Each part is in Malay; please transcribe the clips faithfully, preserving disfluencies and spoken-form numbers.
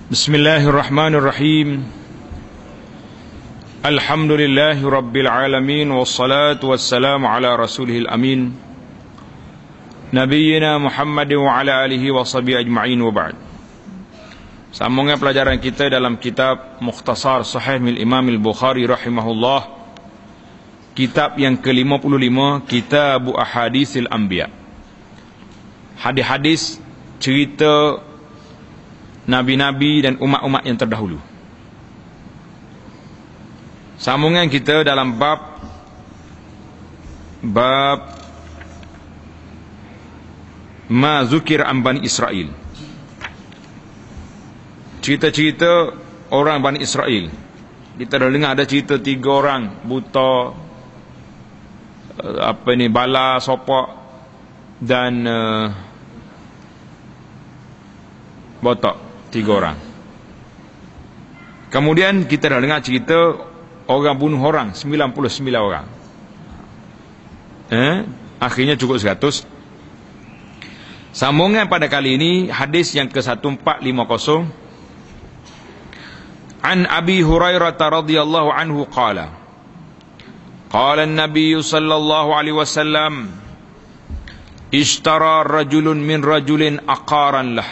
Bismillahirrahmanirrahim. Alhamdulillahi rabbil alamin, wassalatu wassalamu ala rasulihil amin, Nabiyyina Muhammad wa ala alihi wa sahbihi ajma'in, wa ba'd. Sambungan pelajaran kita dalam kitab Mukhtasar Sahih mil Imam al-Bukhari rahimahullah, kitab yang ke lima puluh lima, Kitab Ahaditsil Anbiya, hadis-hadis cerita Nabi-Nabi dan umat-umat yang terdahulu. Sambungan kita dalam bab Bab Ma Zukir an Bani Israel, cerita-cerita orang Bani Israel. Kita dah dengar ada cerita tiga orang buta, apa ni, bala, sopak dan uh, botak. Tiga orang. Kemudian kita dah dengar cerita orang bunuh orang, sembilan puluh sembilan orang. Eh, akhirnya cukup seratus. Sambungan pada kali ini hadis yang ke empat belas lima puluh. An Abi Hurairah radhiyallahu anhu qala, qala an-nabiy sallallahu alaihi wasallam, ishtara rajulun min rajulin aqaran lah.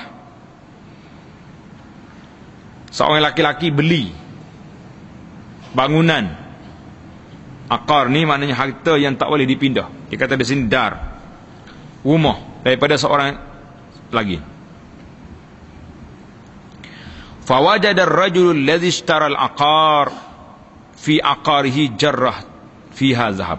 Seorang laki-laki beli bangunan. Aqar ni maknanya harta yang tak boleh dipindah. Dia kata di sini dar, rumah daripada seorang lagi. Fawajada ar-rajulu alladhi ishtara al-aqar fi aqarihi jarrah fiha zahab.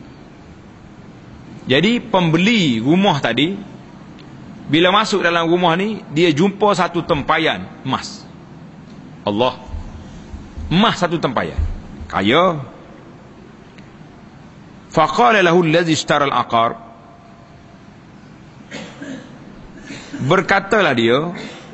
Jadi pembeli rumah tadi, bila masuk dalam rumah ni, dia jumpa satu tempayan emas. Allah, emas satu tempayan, kaya. Faqala lahu alladhi ishtara al-aqar, berkatalah dia,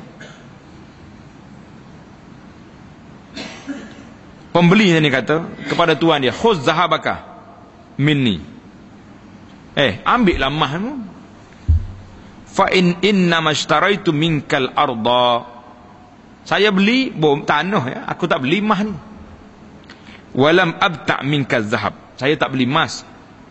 pembeli ni kata kepada tuan dia, khuz zahabaka minni, eh ambillah emasmu. Fa in inna mashtaraitu minkal arda, saya beli bom tanah ya, aku tak beli emas ni. Walam abta' minka zahab, saya tak beli emas.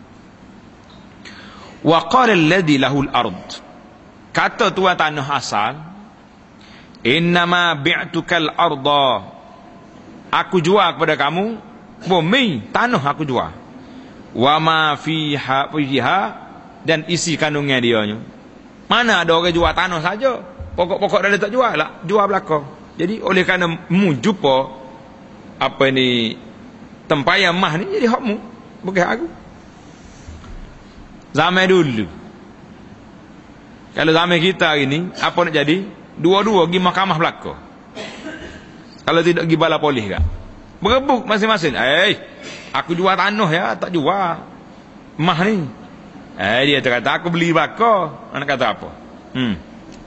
Wa qala alladhi lahu al-ard, kata tuan tanah asal, innama bi'tuka al-arda, aku jual kepada kamu bumi, tanah aku jual. Wa ma fiha fiha, dan isi kandungnya dia nya. Mana ada orang jual tanah saja, pokok-pokok dia tak jual lah, jual belakang. Jadi oleh kerana mu jumpa apa ni tempayan emas ni, jadi hakmu, bukan aku. Zaman dulu, kalau zaman kita hari ni, apa nak jadi? Dua-dua pergi mahkamah belaka. Kalau tidak pergi bala polis kan, berebut masing-masing. Eh, aku jual tanah ya, tak jual emas ni. Eh, dia kata aku beli belaka. Anak kata apa? Hmm.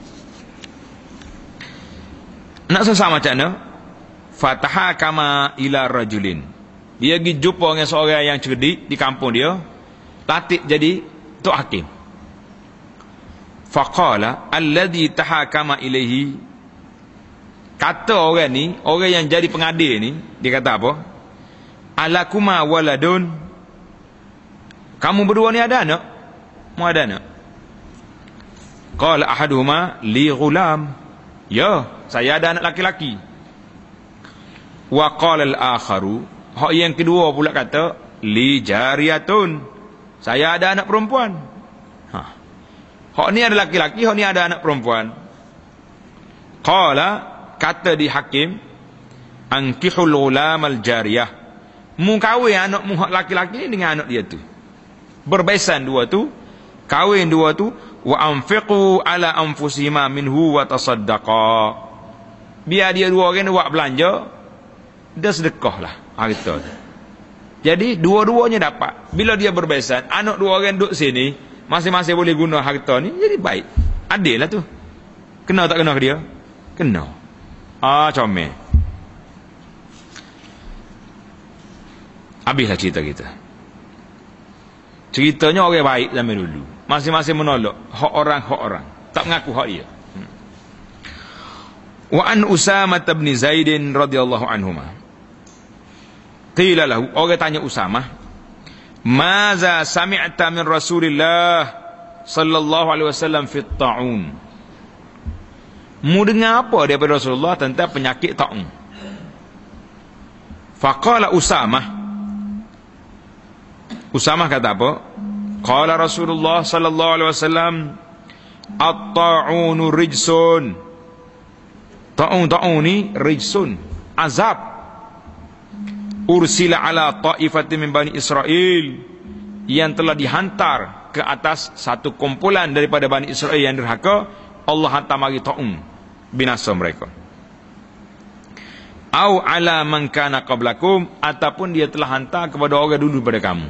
Nak susah macam mana? Fataha kama ila rajulin, dia pergi jumpa dengan seorang yang cerdik di kampung dia, latih jadi tok hakim. Faqala alladhi tahakama ilaihi, kata orang ni, orang yang jadi pengadil ni, dia kata apa? Alakuma waladun, kamu berdua ni ada anak? Mu ada anak? Qala ahaduhuma li ghulam, ya, saya ada anak laki-laki. Wa qala al-akharu, hak yang kedua pula kata, li jariyatun, saya ada anak perempuan. Ha. Hak ni ada laki-laki, hak ni ada anak perempuan. Qala, kata di hakim, ankihul ghulam al-jariyah, mu kahwin anak mu hak laki-laki dengan anak dia tu. Berbaisan dua tu, kahwin dua tu. Wa anfiqu ala anfusihima minhu wa tasaddaqa, biar dia dua orang buat belanja, dia sedekahlah harta tu. Jadi dua-duanya dapat. Bila dia berbaisan, anak dua orang duduk sini, masing-masing boleh guna harta ni, jadi baik, adil lah tu. Kena tak kena ke dia? Kena. Ah, comel. Habislah cerita kita. Ceritanya orang baik zaman dulu, masing-masing menolak hak orang, hak orang, tak mengaku hak dia. Wa an Usamah bin Zaid radhiyallahu anhuma. Qila lahu, orang tanya Usamah, "Maza sami'ta min Rasulillah sallallahu alaihi wasallam fi ta'un?" Mu dengar apa daripada Rasulullah tentang penyakit ta'un? Faqala Usamah. Usamah kata apa? Qala Rasulullah sallallahu alaihi wasallam, "At-ta'unu rijsun." Ta'un ta'un ni rijsun, azab. Ursila ala ta'ifatin min Bani Israel, yang telah dihantar ke atas satu kumpulan daripada Bani Israel yang derhaka, Allah hantar mari ta'un, binasa mereka. Au ala man kana qablakum, ataupun dia telah hantar kepada orang dulu daripada kamu.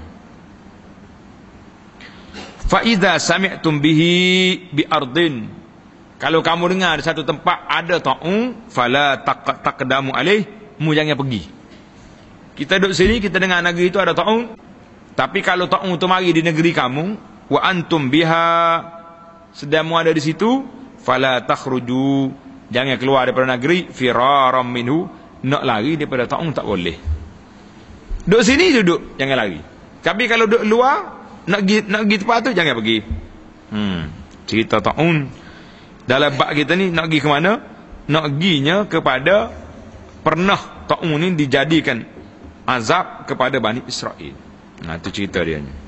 Fa idza sami'tum bihi bi ardin, kalau kamu dengar di satu tempat ada ta'un, fala taqdamu alaih, mu jangan pergi. Kita duduk sini, kita dengar negeri itu ada ta'un, tapi kalau ta'un itu mari di negeri kamu, wa antum biha, sedang mu ada di situ, fala takhruju, jangan keluar daripada negeri, firaram minhu, nak lari daripada ta'un tak boleh. Duduk sini duduk, jangan lari. Tapi kalau duduk luar, nak pergi, nak pergi tempat tu, jangan pergi. Hmm, cerita ta'un dalam bab kita ni, nak pergi ke mana? Nak perginya kepada pernah ta'un ni dijadikan azab kepada Bani Israel. Nah, itu cerita dia ni.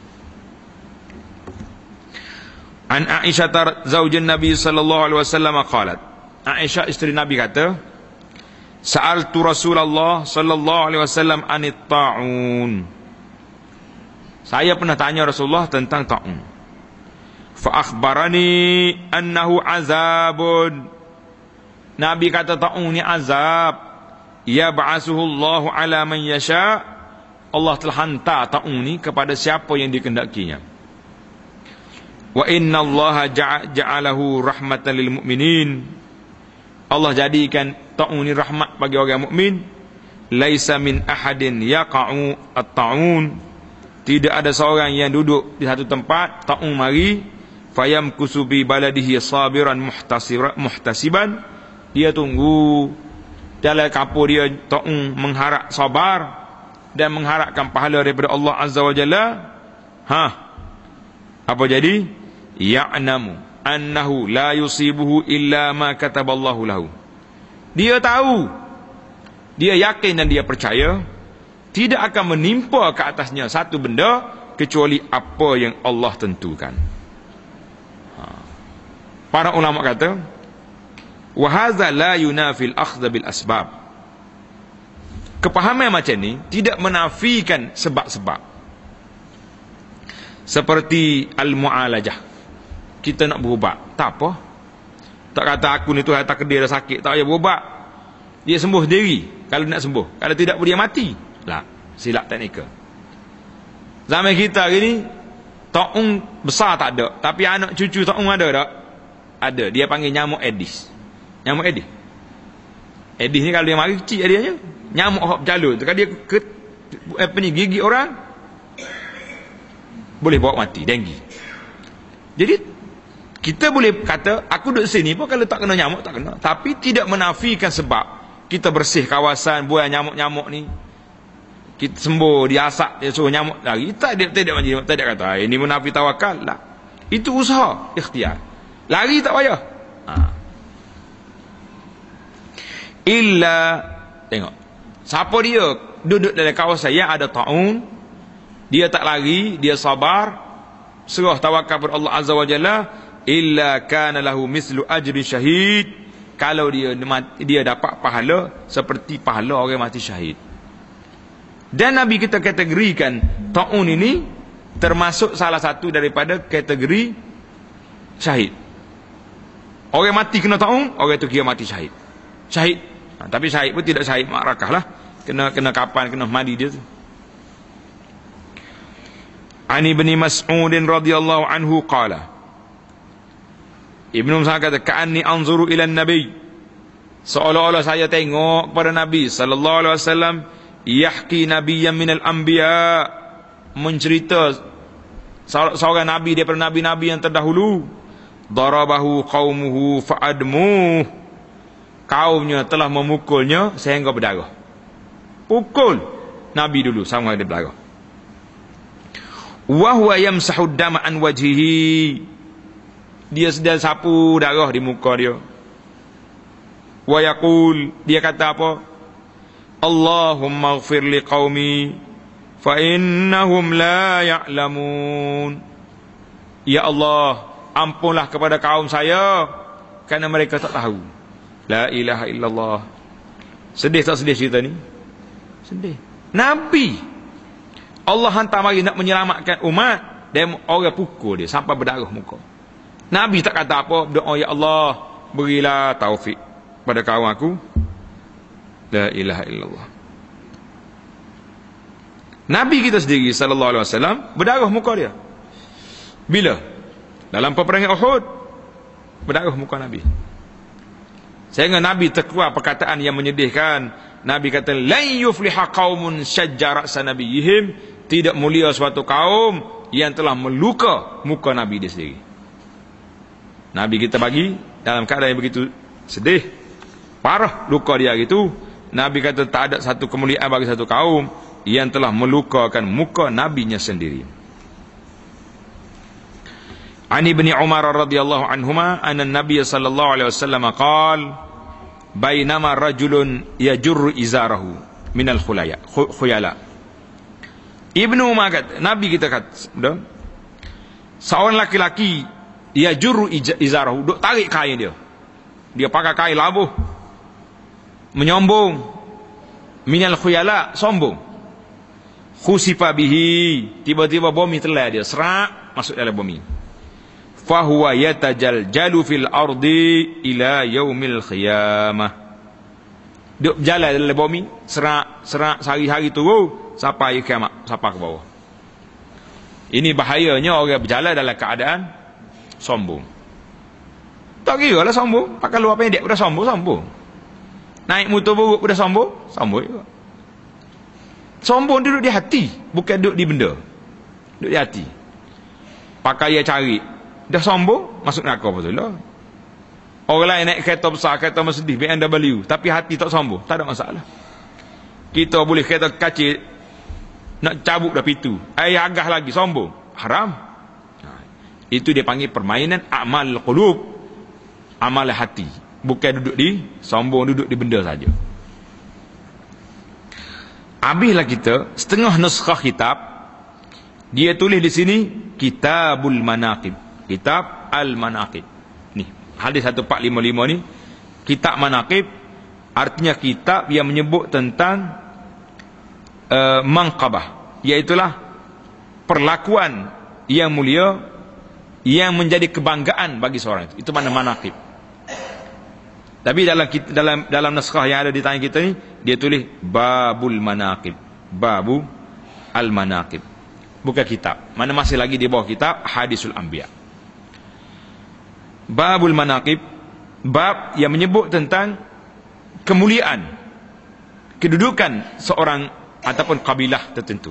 An Aisyah zaujin Nabi sallallahu alaihi wasallam qalat, Aisyah isteri Nabi kata, sa'altu Rasulullah sallallahu alaihi wasallam anit ta'un. Saya pernah tanya Rasulullah tentang ta'un. Fa akhbarani annahu azabun. Nabi kata ta'un ni azab. Yab'asuhu Allahu ala man yasha. Allah telah hantar ta'un ni kepada siapa yang dikendakinya. Wa inna Allah ja'alahu rahmatan lil mu'minin. Allah jadikan ta'un ni rahmat bagi orang mukmin. Laisa min ahadin yaqa'u at-ta'un. Tidak ada seorang yang duduk di satu tempat ta'un mari, fayamkusu bi baladihi sabiran muhtasiban, dia tunggu dalam kapur dia ta'un mengharap sabar dan mengharapkan pahala daripada Allah Azza wa Jalla. Ha, apa jadi? Ya'namu annahu la yusibuhu illa ma kataballahu lahu. Dia tahu, dia yakin dan dia percaya tidak akan menimpa ke atasnya satu benda kecuali apa yang Allah tentukan. Ha. Para ulama kata, wa hadza la yunafil akhdh bil asbab. Kepahaman macam ni tidak menafikan sebab-sebab. Seperti al-mu'alajah. Kita nak berubat, tak apa. Tak kata aku ni tu tak kedir dah sakit, tak payah berubat. Dia sembuh sendiri kalau nak sembuh. Kalau tidak dia mati. Lah, silap teknikal. Zaman kita hari ni ta'un besar tak ada, tapi anak cucu ta'un ada tak? Ada. Dia panggil nyamuk Aedes. Nyamuk Aedes. Aedes ni kalau dia mari kecil dia, nyamuk hok berjalur tu, kalau dia ke, apa ni, gigit orang boleh bawa mati, denggi. Jadi kita boleh kata aku duduk sini pun kalau tak kena nyamuk tak kena, tapi tidak menafikan sebab kita bersih kawasan, buang nyamuk-nyamuk ni, kita sembuh, dia asap, dia suruh nyamuk lari. Tak dia tidak macam tak dia kata ini menafi tawakal lah. Itu usaha, ikhtiar. Lari tak payah. Ha. Illa, tengok, siapa dia duduk dalam kawasan yang ada ta'un, dia tak lari, dia sabar, serah tawakal kepada Allah Azza wa Jalla, illa kana lahu mislu ajri syahid. Kalau dia dia dapat pahala seperti pahala orang mati syahid. Dan Nabi kita kategorikan ta'un ini termasuk salah satu daripada kategori syahid. Orang mati kena ta'un, orang itu kira mati syahid. Syahid. Ha, tapi syahid pun tidak syahid makrakah lah. Kena kena kapan, kena mandi dia tu. Ani bin Mas'ud radhiyallahu anhu qala. Ibnu Mas'ud kata, ka'anni anzuru ila nabi. Seolah-olah saya tengok kepada Nabi sallallahu alaihi wasallam yahki nabiyyan minal anbiya, mencerita seorang nabi daripada nabi-nabi yang terdahulu. Darabahu qaumuhu fa'admuh, kaumnya telah memukulnya sehingga berdarah. Pukul Nabi dulu sama dia berdarah. Wa huwa yamsahu dama an wajhihi, dia sedang sapu darah di muka dia. Wa yaqul, dia kata apa? Allahumma ighfir li qaumi fa innahum la ya'lamun. Ya Allah, ampunlah kepada kaum saya kerana mereka tak tahu. La ilaha illallah. Sedih tak sedih cerita ni? Sedih. Nabi Allah hantar mari nak menyelamatkan umat, dan orang pukul dia sampai berdarah muka. Nabi tak kata apa, berdoa, ya Allah, berilah taufik pada kaum aku. La ilaha illallah. Nabi kita sendiri sallallahu alaihi wasallam berdarah muka dia. Bila? Dalam peperangan Uhud berdarah muka Nabi. Sehingga Nabi terkeluar perkataan yang menyedihkan. Nabi kata, lan yufliha qaumun syajja ra'sa nabiyihim, tidak mulia suatu kaum yang telah meluka muka Nabi dia sendiri. Nabi kita bagi dalam keadaan yang begitu sedih, parah luka dia gitu. Nabi kata tak ada satu kemuliaan bagi satu kaum yang telah melukakan muka nabinya sendiri. Ani bin Umar radhiyallahu anhuma anna an-nabiy sallallahu alaihi wasallam qala bainama rajulun yajurru izarahu minal khulaya khuyala. Ibnu Umar kata, Nabi kita kata, seorang laki-laki yajurru izarahu, duk tarik kain dia. Dia pakai kain labuh, menyombong, minal khuyala, sombong. Khusifa bihi, tiba-tiba bumi telah dia, serak masuk dalam bumi. Fahuwa yatajaljalu fil ardi ila yaumil qiyamah. Dia berjalan dalam bumi, serak, serak sehari-hari turun sampai kiamat, sampai ke bawah. Ini bahayanya orang berjalan dalam keadaan sombong. Tak kira lah sombong, pakai luar pendek sudah sombong, sombong. Naik motor buruk sudah sombong, sombong juga. Sombong duduk di hati, bukan duduk di benda. Duduk di hati. Pakai dia cari, dah sombong, masuk neraka betul lah. Orang lain naik kereta besar, kereta Mercedes, B M W, tapi hati tak sombong, tak ada masalah. Kita boleh kereta kacil, nak cabut dah pintu, air agah lagi, sombong, haram. Itu dia panggil permainan amal qulub, amal hati. Bukan duduk di sombong, duduk di benda saja. Habislah kita setengah naskah kitab, dia tulis di sini Kitabul Manaqib, Kitab Al-Manaqib. Ni hadis seratus empat puluh lima lima ni, Kitab Manaqib, artinya kitab yang menyebut tentang uh, manqabah, iaitulah perlakuan yang mulia yang menjadi kebanggaan bagi seorang itu. Itu mana manaqib. Tapi dalam dalam dalam naskah yang ada di tangan kita ni, dia tulis Babul Manaqib, Babu Al-Manaqib. Bukan kitab. Mana masih lagi di bawah kitab Hadisul Anbiya. Babul Manaqib, bab yang menyebut tentang kemuliaan, kedudukan seorang ataupun kabilah tertentu.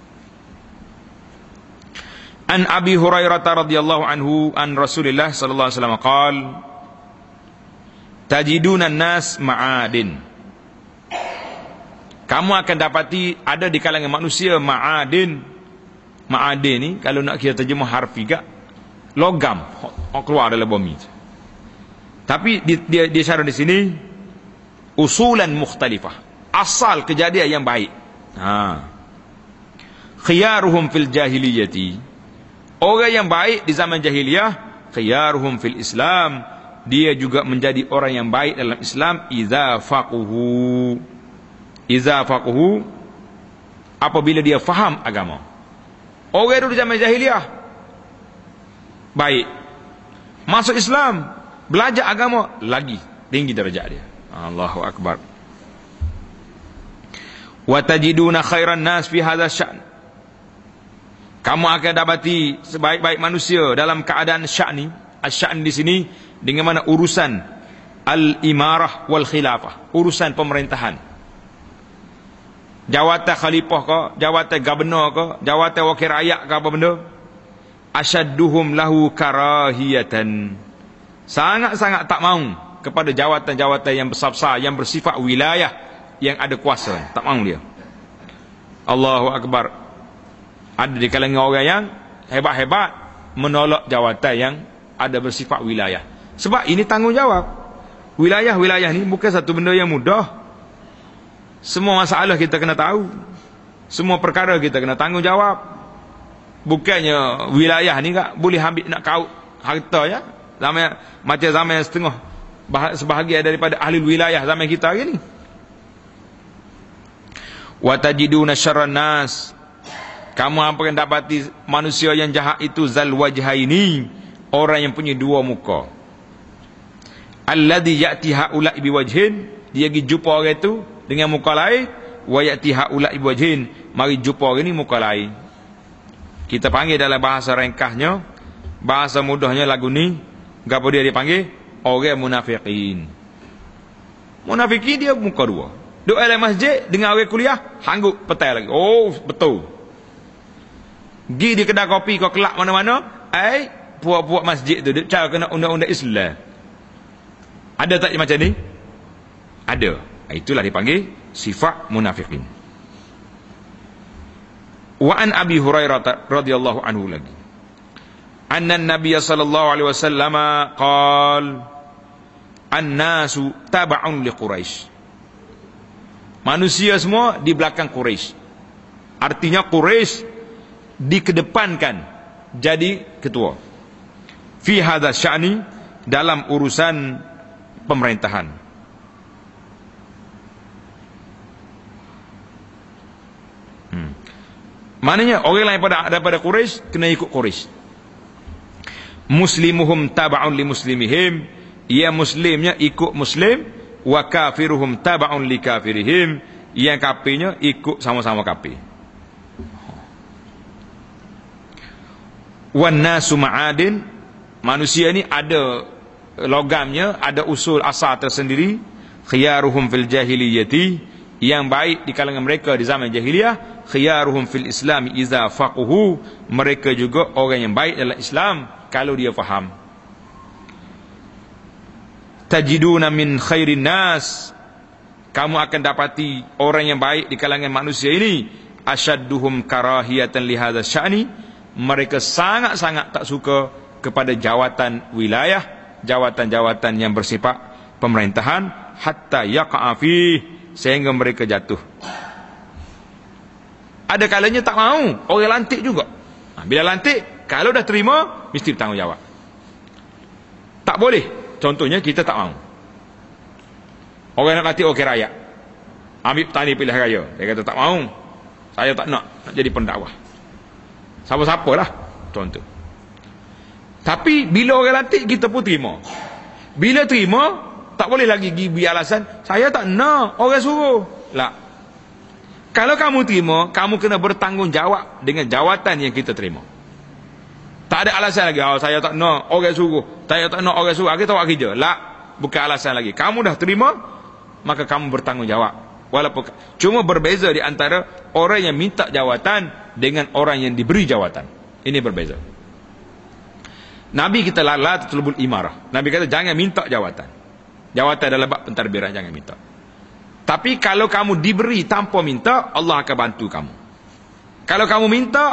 An Abi Hurairah radhiyallahu anhu an Rasulullah sallallahu alaihi wasallam qala tajiduna nas ma'adin, kamu akan dapati ada di kalangan manusia ma'adin. Ma'adin ni kalau nak kita terjemah harfi gak, logam keluar dalam bumi. Tapi dia dia, dia syarah di sini usulan mukhtalifah, asal kejadian yang baik. Ha. Khiyaruhum fil jahiliyati, orang yang baik di zaman jahiliyah. Khiyaruhum fil Islam, dia juga menjadi orang yang baik dalam Islam. Iza faquhu, iza faquhu, apabila dia faham agama. Orang itu di zaman jahiliyah baik, masuk Islam, belajar agama, lagi tinggi darjat dia. Allahu Akbar. Wa tajiduna khairan nas fi hadha sya'n, kamu akan dapati sebaik-baik manusia dalam keadaan sya'ni. Asy-sya'n di sini dengan mana urusan al-imarah wal khilafah, urusan pemerintahan, jawatan khalifah ke, jawatan gubernur ke, jawatan wakil rakyat ke, apa benda. Asyadduhum lahu karahiyatan, sangat-sangat tak mau kepada jawatan-jawatan yang besar-besar, yang bersifat wilayah, yang ada kuasa. Tak mahu dia. Allahu Akbar. Ada di kalangan orang yang hebat-hebat menolak jawatan yang ada bersifat wilayah. Sebab ini tanggungjawab. Wilayah-wilayah ni bukan satu benda yang mudah. Semua masalah kita kena tahu. Semua perkara kita kena tanggungjawab. Bukannya wilayah ni tak boleh ambil nak kaut harta ya. Zaman, macam zaman setengah sebahagian daripada ahli wilayah zaman kita hari ni. Wa tajiduna syarran nas. Kamu akan dapati manusia yang jahat itu zal wajhaini, orang yang punya dua muka. Alladhi ya'ti haula'i biwajhin, dia pergi jumpa orang itu dengan muka lain, wa ya'ti haula'i biwajhin, mari jumpa orang ni muka lain. Kita panggil dalam bahasa ringkasnya, bahasa mudahnya lagu ni, gapo dia dipanggil? Orang munafikin. Munafikin dia muka dua. Duduk dalam masjid dengan orang kuliah, hanggut petai lagi. Oh, betul. Gi di kedai kopi kau kelak mana-mana, ai puak-puak masjid tu dia cara kena undang-undang Islam. Ada tak macam ni? Ada. Itulah dipanggil sifat munafikin. Wa an Abi Hurairah radhiyallahu anhu lagi. Anna Nabiy sallallahu alaihi wasallam qala an-nasu tab'un li Quraisy. Manusia semua di belakang Quraisy. Artinya Quraisy dikedepankan jadi ketua fi hadha sya'ni, dalam urusan pemerintahan. hmm. Maknanya orang lain pada daripada Quraisy kena ikut Quraisy. Muslimuhum taba'un li muslimihim, ya muslimnya ikut muslim, wa kafiruhum taba'un li kafirihim, yang kafirnya ikut sama-sama kafir. Wan nasu ma'adin, manusia ni ada logamnya, ada usul asal tersendiri. Khiyaruhum fil jahiliyati, yang baik di kalangan mereka di zaman jahiliyah. Khiyaruhum fil islami iza faquhu, mereka juga orang yang baik dalam Islam kalau dia faham. Tajiduna min khairin nas, kamu akan dapati orang yang baik di kalangan manusia ini. Asyadduhum karahiyatan li hadha sya'ni, mereka sangat-sangat tak suka kepada jawatan wilayah, jawatan-jawatan yang bersifat pemerintahan, hatta yaqa'a fi, sehingga mereka jatuh. Ada kalanya tak mau, orang lantik juga. Bila lantik, kalau dah terima, mesti bertanggungjawab. Tak boleh. Contohnya kita tak mau. Orang nak lantik okey rakyat, ambil petani pilihan raya, dia kata tak mau, saya tak nak, nak jadi pendakwah. Siapa-siapa lah contoh. Tapi bila orang lantik kita pun terima. Bila terima, tak boleh lagi bagi alasan saya tak nak, orang suruh. Lah. Kalau kamu terima, kamu kena bertanggungjawab dengan jawatan yang kita terima. Tak ada alasan lagi, oh, saya tak nak, orang suruh, saya tak nak, orang suruh, kita buat kerja. Lah, bukan alasan lagi. Kamu dah terima, maka kamu bertanggungjawab. Walaupun cuma berbeza di antara orang yang minta jawatan dengan orang yang diberi jawatan. Ini berbeza. Nabi kita la tatlubul imarah. Nabi kata jangan minta jawatan. Jawatan dalam bab pentadbiran jangan minta. Tapi kalau kamu diberi tanpa minta, Allah akan bantu kamu. Kalau kamu minta,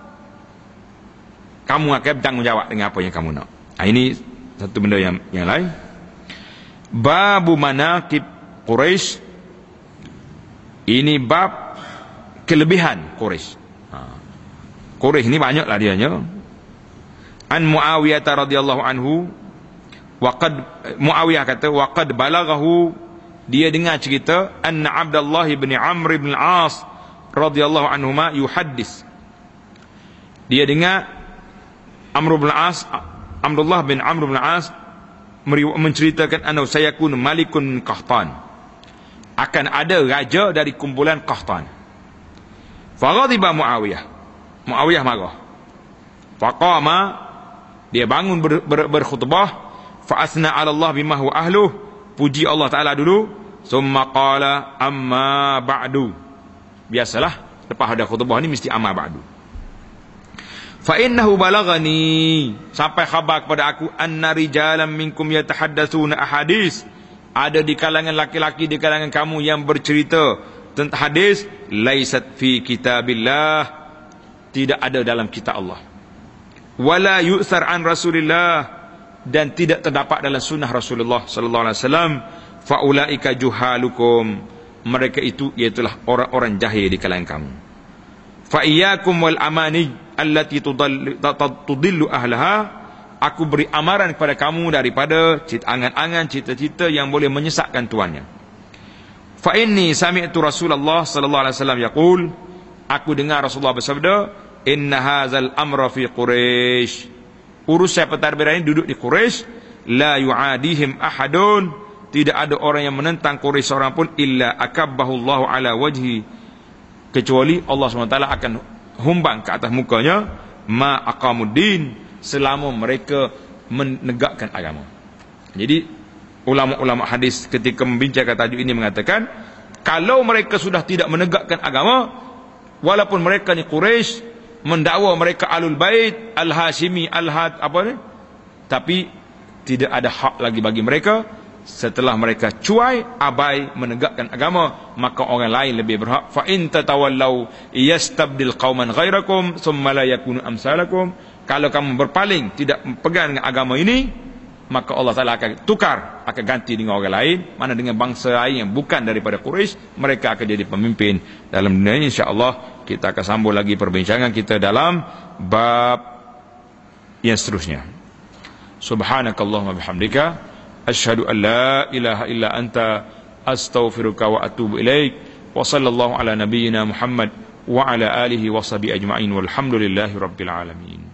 kamu akan bertanggungjawab dengan apa yang kamu nak. Nah, ini satu benda yang yang lain. Babu manaqib Quraisy. Ini bab kelebihan Quraisy. Ha. Quraisy ni banyaklah dianya. An Muawiyah radhiyallahu anhu, waqad Muawiyah kata waqad balaghahu, dia dengar cerita anna Abdullah bin Amr bin Al-As radhiyallahu anhuma yuhaddis. Dia dengar Amr bin Al-As, Abdullah bin Amr bin Al-As menceritakan annahu sayakun malikun Qahtan, akan ada raja dari kumpulan Qahtan. Faghadiba Muawiyah, Muawiyah marah. Faqama, dia bangun ber, ber, berkhutbah. Fa'athna 'ala Allah bima huwa ahluh, puji Allah Taala dulu. Summa qala amma ba'du. Biasalah lepas ada khutbah ni mesti amma ba'du. Fa innahu balagani, sampai khabar kepada aku, anna rijalan minkum yatahaddatsuna ahadits, ada di kalangan laki-laki di kalangan kamu yang bercerita tentang hadis, laisat fi kitabillah, tidak ada dalam kitab Allah, wala yu'thar an Rasulillah, dan tidak terdapat dalam sunnah Rasulullah sallallahu alaihi wasallam. Fa ulaika juhalukum, mereka itu iaitulah orang-orang jahil di kalangan kamu. Fa iyyakum wal amani allati tudillu ahlaha, aku beri amaran kepada kamu daripada angan-angan, cita-cita yang boleh menyesatkan tuannya. Fa inni sami'tu Rasulullah sallallahu alaihi wasallam yaqul, aku dengar Rasulullah bersabda, inna hadzal amra fi Quraisy, urusan pentadbiran ini duduk di Quraisy, la yu'adihim ahadun, tidak ada orang yang menentang Quraisy seorang pun, illa akabbahullahu ala wajhi, kecuali Allah subhanahu wa taala akan humbang ke atas mukanya, ma aqamuddin, selama mereka menegakkan agama. Jadi ulama-ulama hadis ketika membincangkan tajuk ini mengatakan, kalau mereka sudah tidak menegakkan agama, walaupun mereka ni Quraisy, mendakwa mereka Ahlul Bait, Al-Hashimi, Al-Had apa ni, tapi tidak ada hak lagi bagi mereka. Setelah mereka cuai, abai menegakkan agama, maka orang lain lebih berhak. Fa in tatawallaw yastabdil qauman ghairakum thumma la yakunu amsalakum, kalau kamu berpaling tidak pegang dengan agama ini, maka Allah Taala akan tukar, akan ganti dengan orang lain, mana dengan bangsa lain yang bukan daripada Quraisy, mereka akan jadi pemimpin dalam dunia ini. Insyaallah kita akan sambung lagi perbincangan kita dalam bab yang seterusnya. Subhanakallahumma bihamdika asyhadu an la ilaha illa anta astaghfiruka wa atubu ilaik. Wa sallallahu ala nabiyyina Muhammad wa ala alihi wa sahbihi ajma'in walhamdulillahi rabbil alamin.